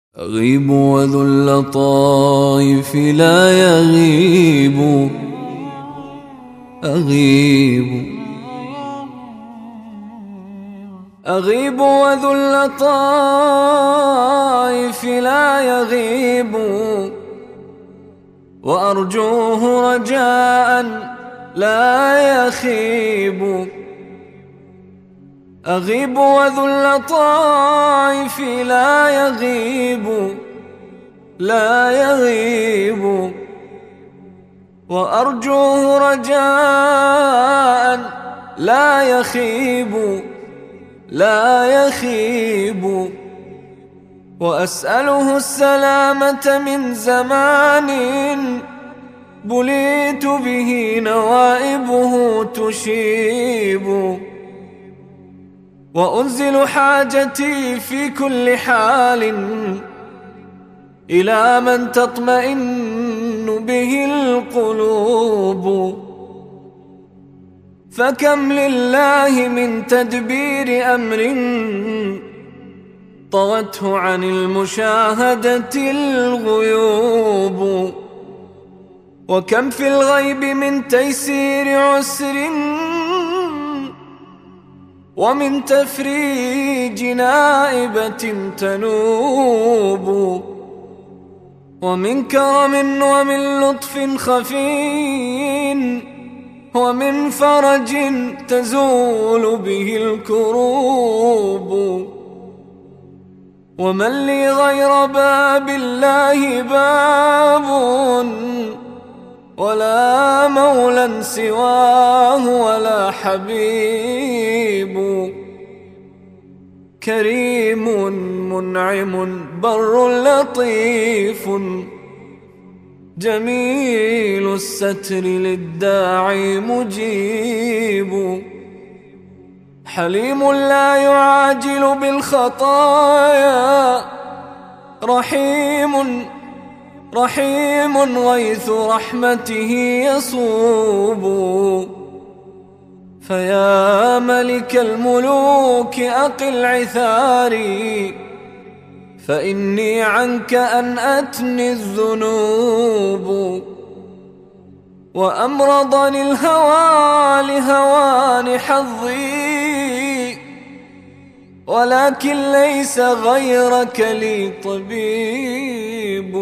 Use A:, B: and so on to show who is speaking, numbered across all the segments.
A: أغيب وذو اللطائف لا يغيب. أغيب وذو اللطائف لا يغيب، وأرجوه رجاء لا يخيب. أغيب وذو اللطائف لا يغيب، وأرجوه رجاء لا يخيب. وأسأله السلامة من زمان بليت به نوائبه تشيب. وأنزل حاجتي في كل حال إلى من تطمئن به القلوب. فكم لله من تدبير أمر طوته عن المشاهدة الغيوب. وكم في الغيب من تيسير عسر ومن تفريج نائبة تنوب. ومن كرم ومن لطف خفي ومن فرج تزول به الكروب. ومن لي غير باب الله باب، ولا مولى سواه ولا حبيب. كريم منعم بر لطيف جميل الستر للداعي مجيب. حليم لا يعاجل بالخطايا، رحيم غيث رحمته يصوب. فيا ملك الملوك أقل عثاري، فإني عنك أنأتني الذنوب. وأمرضني الهوى لهوان حظي، ولكن ليس غيرك لي طبيب.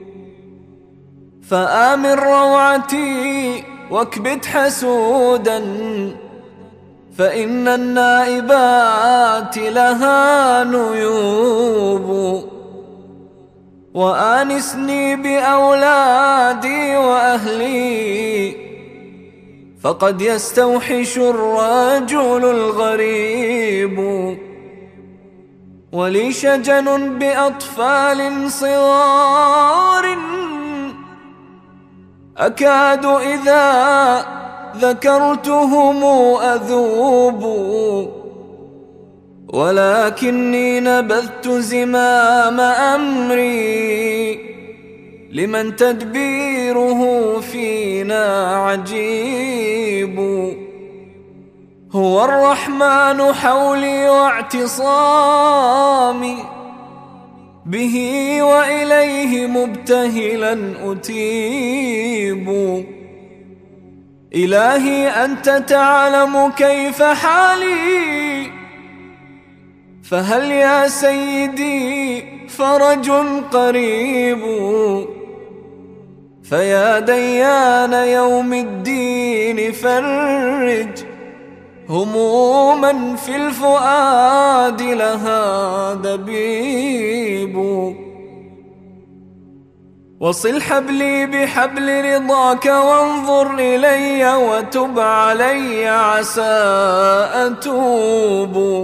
A: فآمن روعتي واكبت حسودا، فإن النائبات لها نيوب. وآنسني بأولادي وأهلي، فقد يستوحش الرجل الغريب. ولي شجن بأطفال صغار، أكاد إذا ذكرتهم أذوب. ولكني نبذت زمام أمري لمن تدبيره فينا عجيب. هو الرحمن حولي واعتصامي، به وإليه مبتهلا أتيب. إلهي أنت تعلم كيف حالي، فهل يا سيدي فرج قريب. فيا ديان يوم الدين فرج هموما في الفؤاد لها دبيب. وصل حبلي بحبل رضاك وانظر إلي وتب علي عسى أتوب.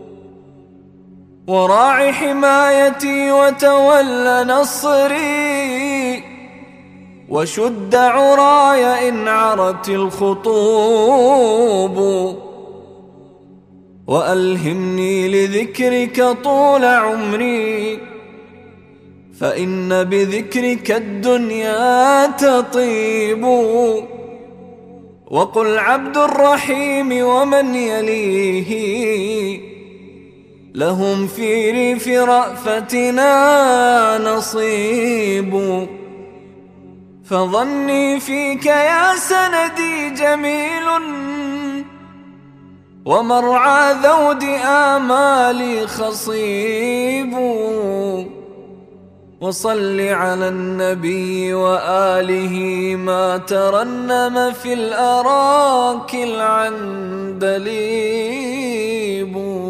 A: وراعي حمايتي وتول نصري، وشد عراي إن عرت الخطوب. وألهمني لذكرك طول عمري، فإن بذكرك الدنيا تطيب. وقل عبد الرحيم ومن يليه لهم في ريف رأفتنا نصيب. فظني فيك يا سندي جميل، ومرعى ذود آمالي خصيب. وصل على النبي وآله ما ترنم في الأراك العندليب.